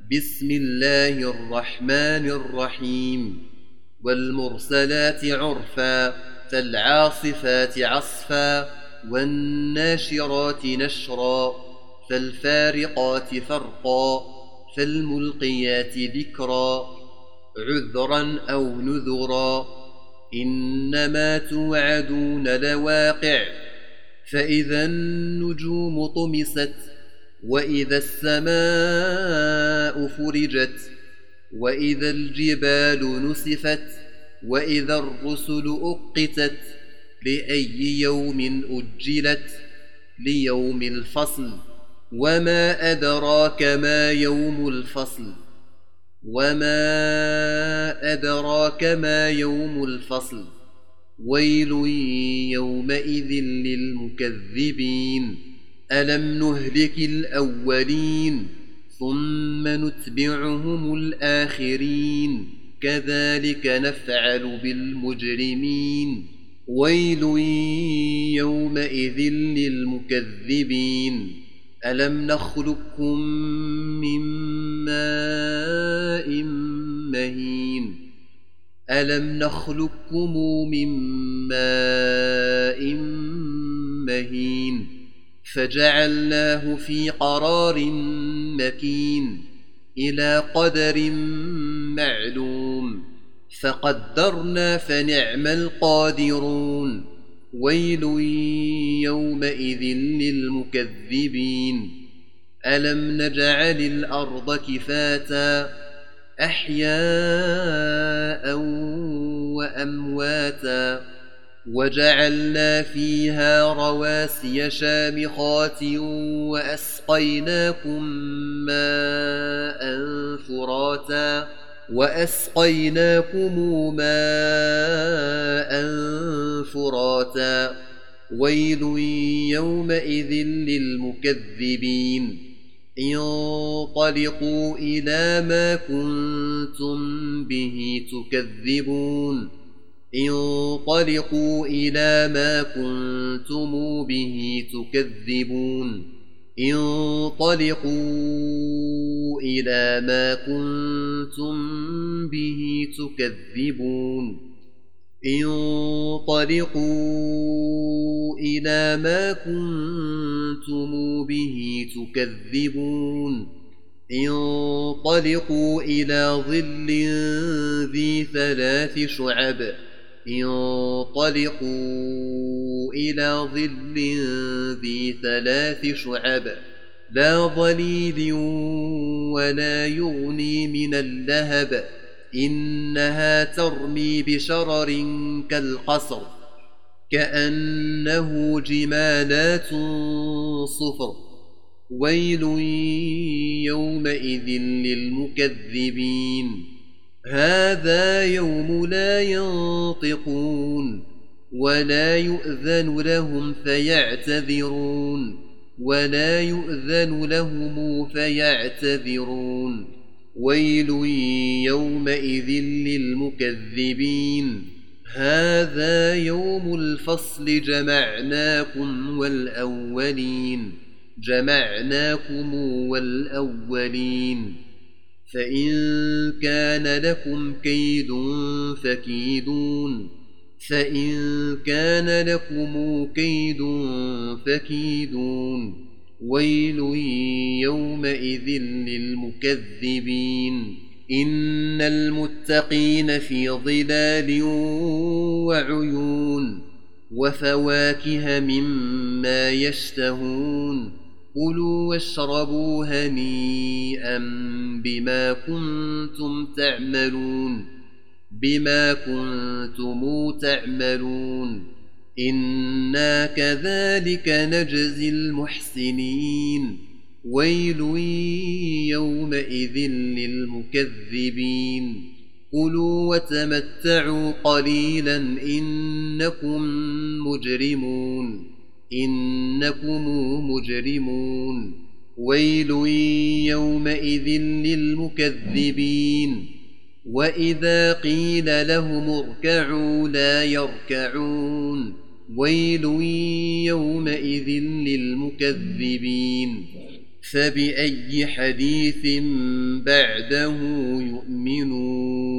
بسم الله الرحمن الرحيم والمرسلات عرفا فالعاصفات عصفا والناشرات نشرا فالفارقات فرقا فالملقيات ذكرا عذرا أو نذرا إنما توعدون لواقع فإذا النجوم طمست وإذا السماء فرجت وإذا الجبال نسفت وإذا الرسل أقتت لأي يوم أجلت ليوم الفصل وما أدراك ما يوم الفصل يوم الفصل ويل يومئذ للمكذبين ألم نهلك الأولين ثم نتبعهم الآخرين كذلك نفعل بالمجرمين ويل يومئذ للمكذبين ألم نخلقكم من ماء مهين فجعلناه في قرار مكين إلى قدر معلوم فقدرنا فنعم القادرون ويل يومئذ للمكذبين ألم نجعل الأرض كفاتا أحياء وأمواتا وجعلنا فيها رواسي شامخات وأسقيناكم ماء فراتا ويل يومئذ للمكذبين انطلقوا إلى ما كنتم به تكذبون انطلقوا إلى ما كنتم به تكذبون انطلقوا إلى ما كنتم به تكذبون انطلقوا إلى ما كنتم به تكذبون انطلقوا إلى ظل ذي 3 شعب انطلقوا إلى ظل ذي 3 شعب لا ظليل ولا يغني من اللهب إنها ترمي بشرر كالقصر كأنه جمالات صفر ويل يومئذ للمكذبين هذا يوم لا ينطقون ولا يؤذن لهم فيعتذرون ويل يومئذ للمكذبين هذا يوم الفصل جمعناكم والأولين فإن كان لكم كيد فكيدون ويل يومئذ للمكذبين إن المتقين في ظلال وعيون وفواكه مما يشتهون كلوا واشربوا هنيئا بما كنتم تعملون إنا كذلك نجزي المحسنين ويل يومئذ للمكذبين كلوا وتمتعوا قليلا إنكم مجرمون ويل يومئذ للمكذبين وإذا قيل لهم اركعوا لا يركعون ويل يومئذ للمكذبين فبأي حديث بعده يؤمنون